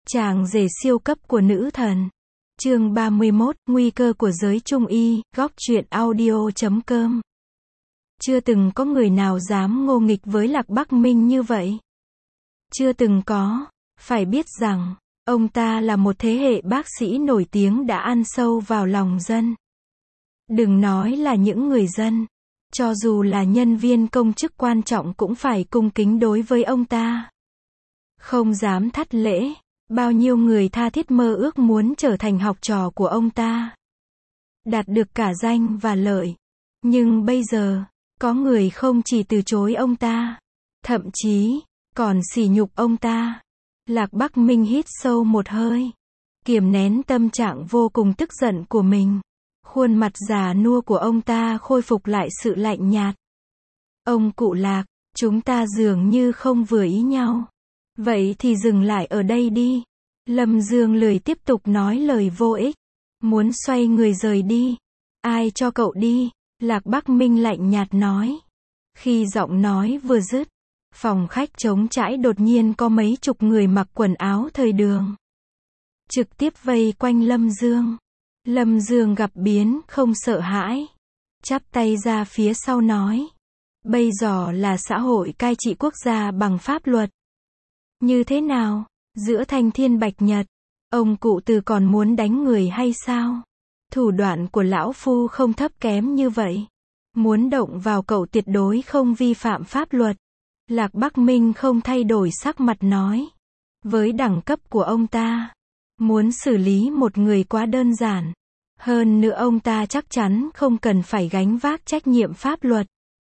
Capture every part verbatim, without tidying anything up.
Chàng rể siêu cấp của nữ thần. Chương ba mươi mốt, nguy cơ của giới trung y, góc truyện audio chấm com. Chưa từng có người nào dám ngô nghịch với Lạc Bắc Minh như vậy. Chưa từng có. Phải biết rằng, ông ta là một thế hệ bác sĩ nổi tiếng đã ăn sâu vào lòng dân. Đừng nói là những người dân, cho dù là nhân viên công chức quan trọng cũng phải cung kính đối với ông ta. Không dám thất lễ. Bao nhiêu người tha thiết mơ ước muốn trở thành học trò của ông ta. Đạt được cả danh và lợi. Nhưng bây giờ, có người không chỉ từ chối ông ta, thậm chí, còn sỉ nhục ông ta. Lạc Bắc Minh hít sâu một hơi, kiềm nén tâm trạng vô cùng tức giận của mình. Khuôn mặt già nua của ông ta khôi phục lại sự lạnh nhạt. Ông cụ Lạc, chúng ta dường như không vừa ý nhau. Vậy thì dừng lại ở đây đi. Lâm Dương lười tiếp tục nói lời vô ích. Muốn xoay người rời đi. Ai cho cậu đi? Lạc Bắc Minh lạnh nhạt nói. Khi giọng nói vừa dứt, phòng khách trống trải đột nhiên có mấy chục người mặc quần áo thời đường. Trực tiếp vây quanh Lâm Dương. Lâm Dương gặp biến không sợ hãi. Chắp tay ra phía sau nói. Bây giờ là xã hội cai trị quốc gia bằng pháp luật. Như thế nào? Giữa thanh thiên bạch nhật, ông cụ từ còn muốn đánh người hay sao? Thủ đoạn của lão phu không thấp kém như vậy. Muốn động vào cậu tuyệt đối không vi phạm pháp luật. Lạc Bắc Minh không thay đổi sắc mặt nói. Với đẳng cấp của ông ta, muốn xử lý một người quá đơn giản. Hơn nữa ông ta chắc chắn không cần phải gánh vác trách nhiệm pháp luật.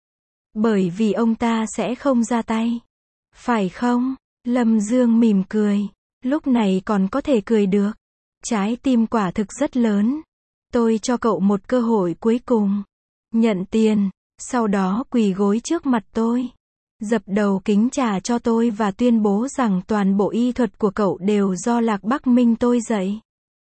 Bởi vì ông ta sẽ không ra tay. Phải không? Lâm Dương mỉm cười. Lúc này còn có thể cười được. Trái tim quả thực rất lớn. Tôi cho cậu một cơ hội cuối cùng. Nhận tiền, sau đó quỳ gối trước mặt tôi. Dập đầu kính trà cho tôi và tuyên bố rằng toàn bộ y thuật của cậu đều do Lạc Bắc Minh tôi dạy.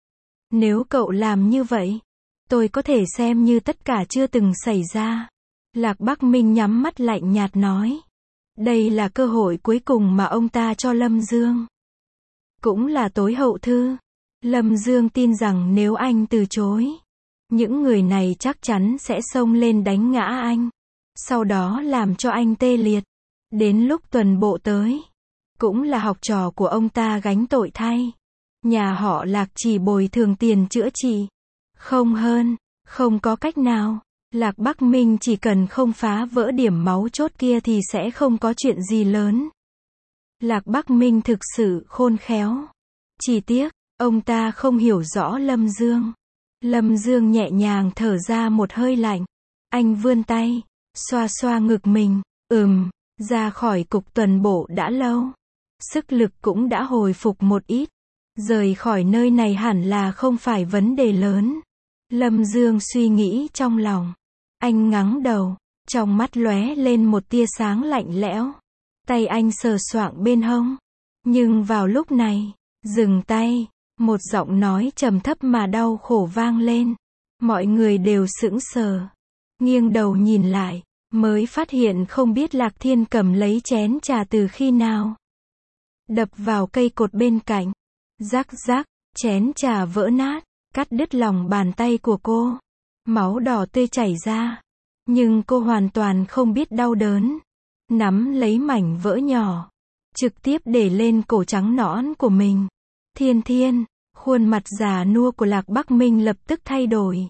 Nếu cậu làm như vậy, tôi có thể xem như tất cả chưa từng xảy ra. Lạc Bắc Minh nhắm mắt lạnh nhạt nói. Đây là cơ hội cuối cùng mà ông ta cho Lâm Dương. Cũng là tối hậu thư. Lâm Dương tin rằng nếu anh từ chối, những người này chắc chắn sẽ xông lên đánh ngã anh. Sau đó làm cho anh tê liệt. Đến lúc tuần bộ tới, cũng là học trò của ông ta gánh tội thay. Nhà họ Lạc chỉ bồi thường tiền chữa trị. Không hơn, không có cách nào. Lạc Bắc Minh chỉ cần không phá vỡ điểm máu chốt kia thì sẽ không có chuyện gì lớn. Lạc Bắc Minh thực sự khôn khéo. Chỉ tiếc, ông ta không hiểu rõ Lâm Dương. Lâm Dương nhẹ nhàng thở ra một hơi lạnh. Anh vươn tay, xoa xoa ngực mình. Ừm, ra khỏi cục tuần bộ đã lâu. Sức lực cũng đã hồi phục một ít. Rời khỏi nơi này hẳn là không phải vấn đề lớn. Lâm Dương suy nghĩ trong lòng. Anh ngắng đầu, trong mắt lóe lên một tia sáng lạnh lẽo. Tay anh sờ soạng bên hông. Nhưng vào lúc này, dừng tay, một giọng nói trầm thấp mà đau khổ vang lên. Mọi người đều sững sờ. Nghiêng đầu nhìn lại, mới phát hiện không biết Lạc Thiên cầm lấy chén trà từ khi nào. Đập vào cây cột bên cạnh. Rắc rắc, chén trà vỡ nát, cắt đứt lòng bàn tay của cô. Máu đỏ tươi chảy ra. Nhưng cô hoàn toàn không biết đau đớn. Nắm lấy mảnh vỡ nhỏ. Trực tiếp để lên cổ trắng nõn của mình. Thiên Thiên, khuôn mặt già nua của Lạc Bắc Minh lập tức thay đổi.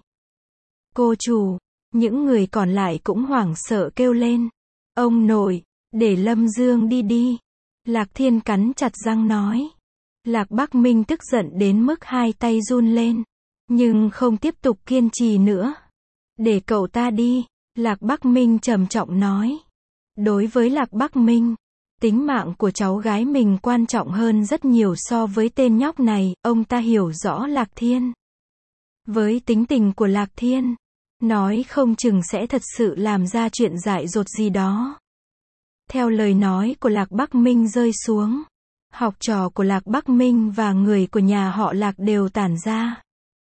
Cô chủ, những người còn lại cũng hoảng sợ kêu lên. Ông nội, để Lâm Dương đi đi. Lạc Thiên cắn chặt răng nói. Lạc Bắc Minh tức giận đến mức hai tay run lên. Nhưng không tiếp tục kiên trì nữa. Để cậu ta đi. Lạc Bắc Minh trầm trọng nói. Đối với Lạc Bắc Minh, tính mạng của cháu gái mình quan trọng hơn rất nhiều so với tên nhóc này. Ông ta hiểu rõ Lạc Thiên. Với tính tình của Lạc Thiên, nói không chừng sẽ thật sự làm ra chuyện dại dột gì đó. Theo lời nói của Lạc Bắc Minh rơi xuống, học trò của Lạc Bắc Minh và người của nhà họ Lạc đều tản ra.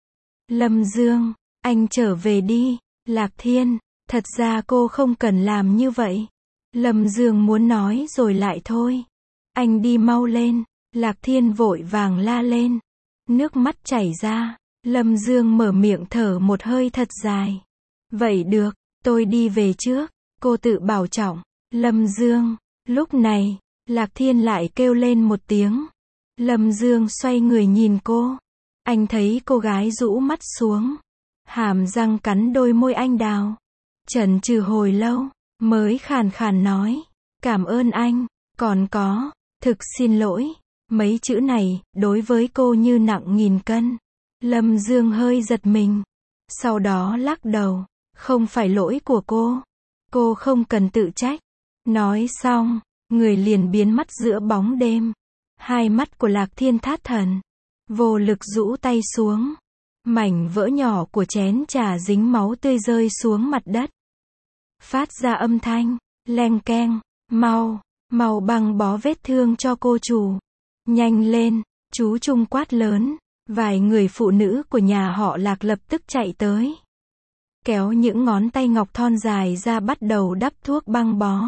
Lâm Dương, anh trở về đi. Lạc Thiên, thật ra cô không cần làm như vậy. Lâm Dương muốn nói rồi lại thôi. Anh đi mau lên. Lạc Thiên vội vàng la lên. Nước mắt chảy ra. Lâm Dương mở miệng thở một hơi thật dài. Vậy được, tôi đi về trước. Cô tự bảo trọng. Lâm Dương. Lúc này, Lạc Thiên lại kêu lên một tiếng. Lâm Dương xoay người nhìn cô. Anh thấy cô gái rũ mắt xuống. Hàm răng cắn đôi môi anh đào. Chần chừ hồi lâu, mới khàn khàn nói. Cảm ơn anh, còn có, thực xin lỗi. Mấy chữ này, đối với cô như nặng nghìn cân. Lâm Dương hơi giật mình. Sau đó lắc đầu. Không phải lỗi của cô. Cô không cần tự trách. Nói xong, người liền biến mất giữa bóng đêm. Hai mắt của Lạc Thiên thất thần. Vô lực rũ tay xuống. Mảnh vỡ nhỏ của chén trà dính máu tươi rơi xuống mặt đất. Phát ra âm thanh, leng keng, mau, mau băng bó vết thương cho cô chủ. Nhanh lên, chú Trung quát lớn. Vài người phụ nữ của nhà họ Lạc lập tức chạy tới. Kéo những ngón tay ngọc thon dài ra bắt đầu đắp thuốc băng bó.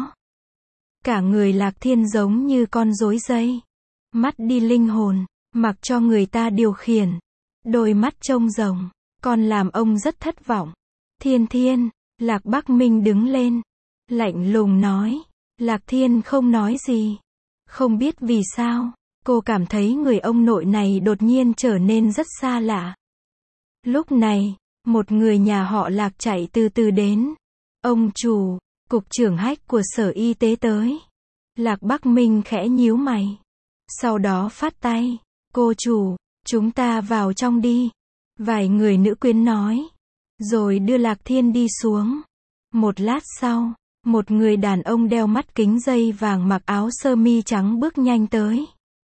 Cả người Lạc Thiên giống như con rối dây. Mắt đi linh hồn, mặc cho người ta điều khiển. Đôi mắt trông rồng, còn làm ông rất thất vọng. Thiên Thiên, Lạc Bắc Minh đứng lên. Lạnh lùng nói. Lạc Thiên không nói gì. Không biết vì sao, cô cảm thấy người ông nội này đột nhiên trở nên rất xa lạ. Lúc này, một người nhà họ Lạc chạy từ từ đến. Ông chủ, cục trưởng Hách của sở y tế tới. Lạc Bắc Minh khẽ nhíu mày. Sau đó phát tay. Cô chủ, chúng ta vào trong đi. Vài người nữ quyến nói. Rồi đưa Lạc Thiên đi xuống. Một lát sau, một người đàn ông đeo mắt kính dây vàng mặc áo sơ mi trắng bước nhanh tới.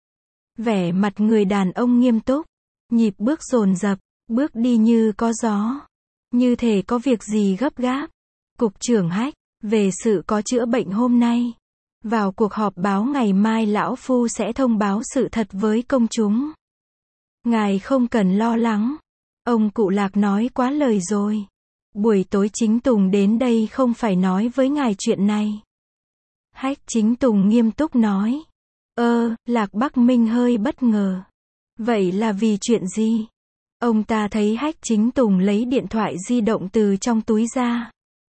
Vẻ mặt người đàn ông nghiêm túc. Nhịp bước dồn dập, bước đi như có gió. Như thể có việc gì gấp gáp. Cục trưởng Hách, về sự có chữa bệnh hôm nay. Vào cuộc họp báo ngày mai lão phu sẽ thông báo sự thật với công chúng. Ngài không cần lo lắng. Ông cụ Lạc nói quá lời rồi. Buổi tối Chính Tùng đến đây không phải nói với ngài chuyện này. Hách Chính Tùng nghiêm túc nói. Ơ, Lạc Bắc Minh hơi bất ngờ. Vậy là vì chuyện gì? Ông ta thấy Hách Chính Tùng lấy điện thoại di động từ trong túi ra.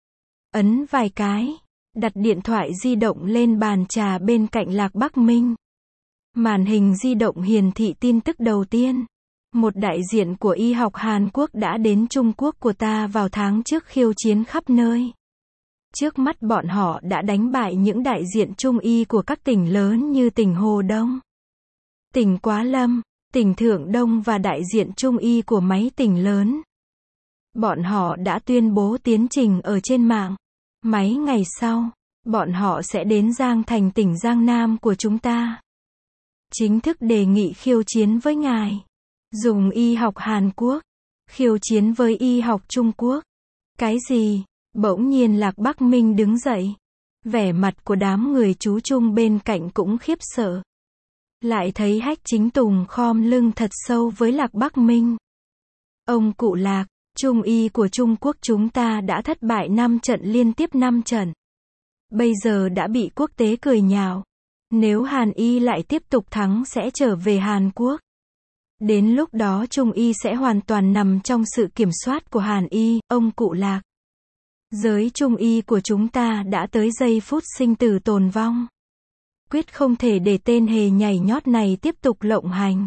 Ấn vài cái. Đặt điện thoại di động lên bàn trà bên cạnh Lạc Bắc Minh. Màn hình di động hiển thị tin tức đầu tiên. Một đại diện của y học Hàn Quốc đã đến Trung Quốc của ta vào tháng trước khiêu chiến khắp nơi. Trước mắt bọn họ đã đánh bại những đại diện trung y của các tỉnh lớn như tỉnh Hồ Đông, tỉnh Quá Lâm, tỉnh Thượng Đông và đại diện trung y của mấy tỉnh lớn. Bọn họ đã tuyên bố tiến trình ở trên mạng. Mấy ngày sau, bọn họ sẽ đến Giang Thành tỉnh Giang Nam của chúng ta. Chính thức đề nghị khiêu chiến với ngài. Dùng y học Hàn Quốc. Khiêu chiến với y học Trung Quốc. Cái gì? Bỗng nhiên Lạc Bắc Minh đứng dậy. Vẻ mặt của đám người chú Trung bên cạnh cũng khiếp sợ. Lại thấy Hách Chính Tùng khom lưng thật sâu với Lạc Bắc Minh. Ông cụ Lạc, Trung y của Trung Quốc chúng ta đã thất bại năm trận liên tiếp năm trận. Bây giờ đã bị quốc tế cười nhạo. Nếu Hàn y lại tiếp tục thắng sẽ trở về Hàn Quốc. Đến lúc đó Trung y sẽ hoàn toàn nằm trong sự kiểm soát của Hàn y, ông cụ Lạc. Giới Trung y của chúng ta đã tới giây phút sinh tử tồn vong. Quyết không thể để tên hề nhảy nhót này tiếp tục lộng hành.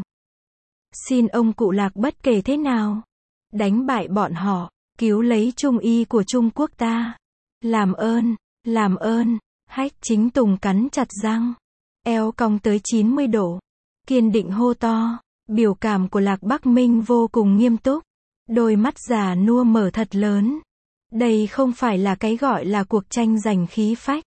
Xin ông cụ Lạc bất kể thế nào, đánh bại bọn họ, cứu lấy Trung y của Trung Quốc ta. Làm ơn, làm ơn. Hách Chính Tùng cắn chặt răng, eo cong tới chín mươi độ, kiên định hô to. Biểu cảm của Lạc Bắc Minh vô cùng nghiêm túc. Đôi mắt già nua mở thật lớn. Đây không phải là cái gọi là cuộc tranh giành khí phách.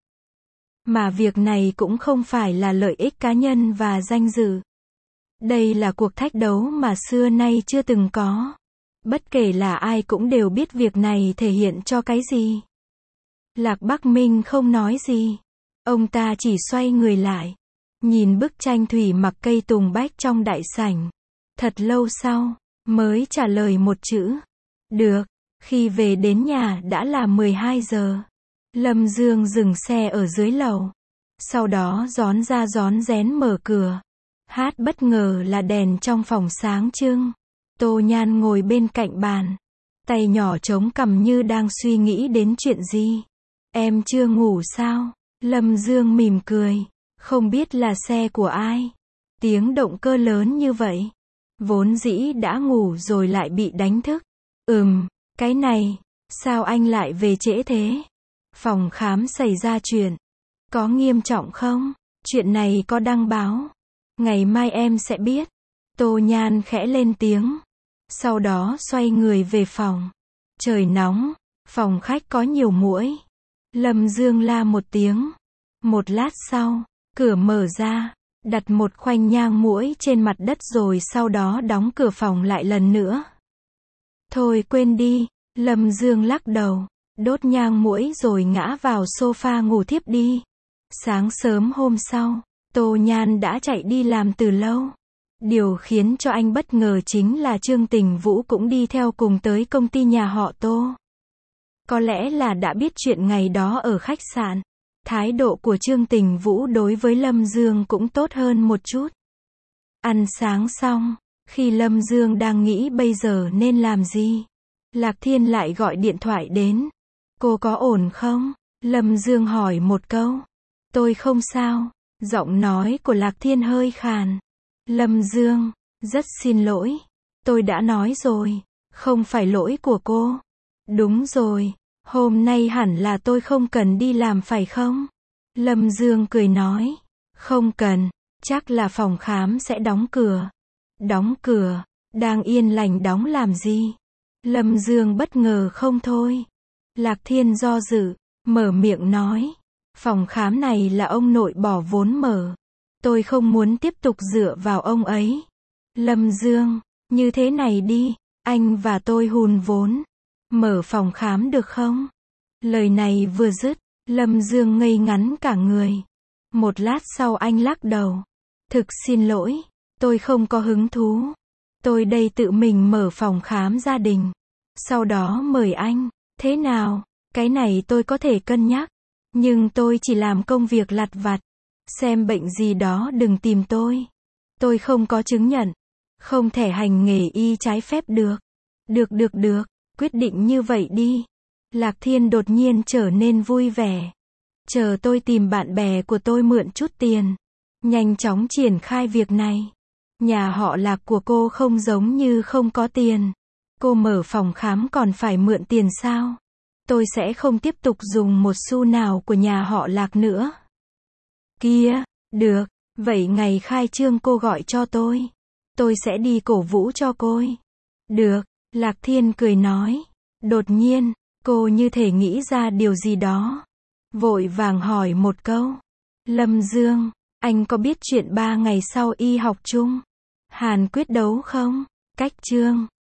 Mà việc này cũng không phải là lợi ích cá nhân và danh dự. Đây là cuộc thách đấu mà xưa nay chưa từng có. Bất kể là ai cũng đều biết việc này thể hiện cho cái gì. Lạc Bắc Minh không nói gì. Ông ta chỉ xoay người lại. Nhìn bức tranh thủy mặc cây tùng bách trong đại sảnh. Thật lâu sau, mới trả lời một chữ. Được. Khi về đến nhà đã là mười hai giờ. Lâm Dương dừng xe ở dưới lầu. Sau đó rón ra rón rén mở cửa. Hát bất ngờ là đèn trong phòng sáng trưng. Tô Nhan ngồi bên cạnh bàn, tay nhỏ chống cằm như đang suy nghĩ đến chuyện gì. Em chưa ngủ sao? Lâm Dương mỉm cười. Không biết là xe của ai? Tiếng động cơ lớn như vậy. Vốn dĩ đã ngủ rồi lại bị đánh thức. Ừm, cái này, sao anh lại về trễ thế? Phòng khám xảy ra chuyện. Có nghiêm trọng không? Chuyện này có đăng báo. Ngày mai em sẽ biết. Tô Nhan khẽ lên tiếng. Sau đó xoay người về phòng. Trời nóng, phòng khách có nhiều muỗi. Lâm Dương la một tiếng. Một lát sau, cửa mở ra, đặt một khoanh nhang muỗi trên mặt đất rồi sau đó đóng cửa phòng lại lần nữa. Thôi quên đi, Lâm Dương lắc đầu, đốt nhang muỗi rồi ngã vào sofa ngủ thiếp đi. Sáng sớm hôm sau, Tô Nhan đã chạy đi làm từ lâu. Điều khiến cho anh bất ngờ chính là Trương Tình Vũ cũng đi theo cùng tới công ty nhà họ Tô. Có lẽ là đã biết chuyện ngày đó ở khách sạn. Thái độ của Trương Tình Vũ đối với Lâm Dương cũng tốt hơn một chút. Ăn sáng xong, khi Lâm Dương đang nghĩ bây giờ nên làm gì, Lạc Thiên lại gọi điện thoại đến. Cô có ổn không? Lâm Dương hỏi một câu. Tôi không sao. Giọng nói của Lạc Thiên hơi khàn. Lâm Dương, rất xin lỗi. Tôi đã nói rồi, không phải lỗi của cô. Đúng rồi, hôm nay hẳn là tôi không cần đi làm phải không? Lâm Dương cười nói. Không cần, chắc là phòng khám sẽ đóng cửa. Đóng cửa, đang yên lành đóng làm gì? Lâm Dương bất ngờ không thôi. Lạc Thiên do dự, mở miệng nói. Phòng khám này là ông nội bỏ vốn mở. Tôi không muốn tiếp tục dựa vào ông ấy. Lâm Dương, như thế này đi, anh và tôi hùn vốn. Mở phòng khám được không? Lời này vừa dứt, Lâm Dương ngây ngắn cả người. Một lát sau anh lắc đầu. Thực xin lỗi, tôi không có hứng thú. Tôi đây tự mình mở phòng khám gia đình. Sau đó mời anh. Thế nào? Cái này tôi có thể cân nhắc. Nhưng tôi chỉ làm công việc lặt vặt. Xem bệnh gì đó đừng tìm tôi. Tôi không có chứng nhận. Không thể hành nghề y trái phép được. Được được được, quyết định như vậy đi. Lạc Thiên đột nhiên trở nên vui vẻ. Chờ tôi tìm bạn bè của tôi mượn chút tiền. Nhanh chóng triển khai việc này. Nhà họ Lạc của cô không giống như không có tiền. Cô mở phòng khám còn phải mượn tiền sao? Tôi sẽ không tiếp tục dùng một xu nào của nhà họ Lạc nữa. Kia, được, vậy ngày khai trương cô gọi cho tôi. Tôi sẽ đi cổ vũ cho cô. Được, Lạc Thiên cười nói. Đột nhiên, cô như thể nghĩ ra điều gì đó. Vội vàng hỏi một câu. Lâm Dương, anh có biết chuyện ba ngày sau y học chung Hàn quyết đấu không? Cách chương